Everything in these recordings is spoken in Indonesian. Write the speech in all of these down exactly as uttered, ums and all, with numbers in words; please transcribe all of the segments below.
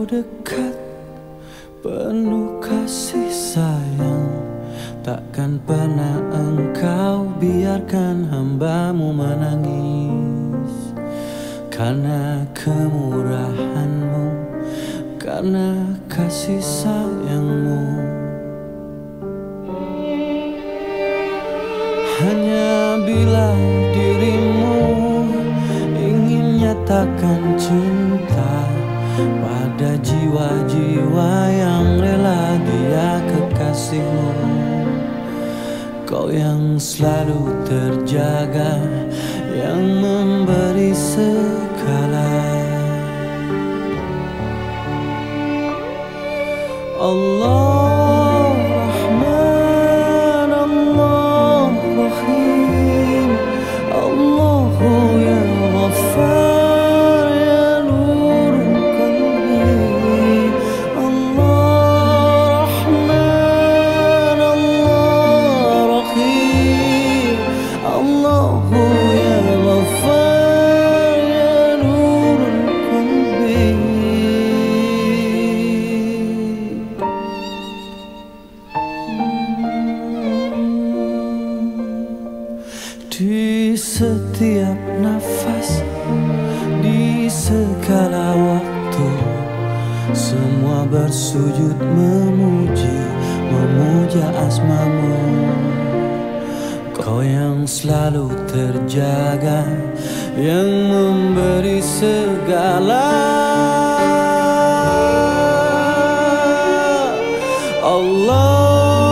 dekat, penuh kasih sayang. Takkan pernah engkau biarkan hambamu menangis. Karena kemurahanmu, karena kasih sayangmu. Hanya bila dirimu ingin nyatakan cinta pada jiwa-jiwa yang rela dia kekasihmu, kau yang selalu terjaga, yang memberi segala. Allah Rahman, Allah Rahim, Allahu ya Ghaffar ya Nur qalbi. Allah Rahman, Allah Rahim, Allahu ya Ghaffar ya Nur qalbi. Di setiap nafas, di segala waktu, semua bersujud memuji, memuja asmamu. Kau yang selalu terjaga, yang memberi segala. Allah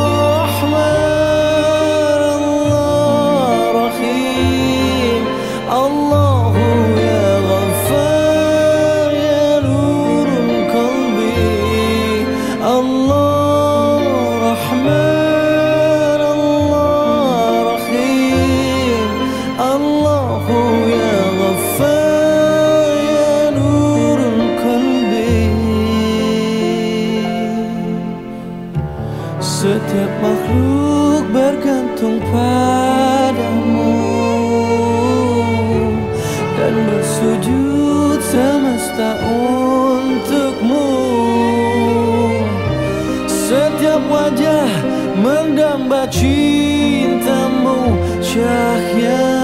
Allahu ya Ghaffar ya Nur qalbi. Allah Rahman, Allah Rahim, Allahu ya Ghaffar ya Nur qalbi. Setiap makhluk bergantung padamu dan bersujud semesta untukmu. Setiap wajah mendamba cintamu, cahaya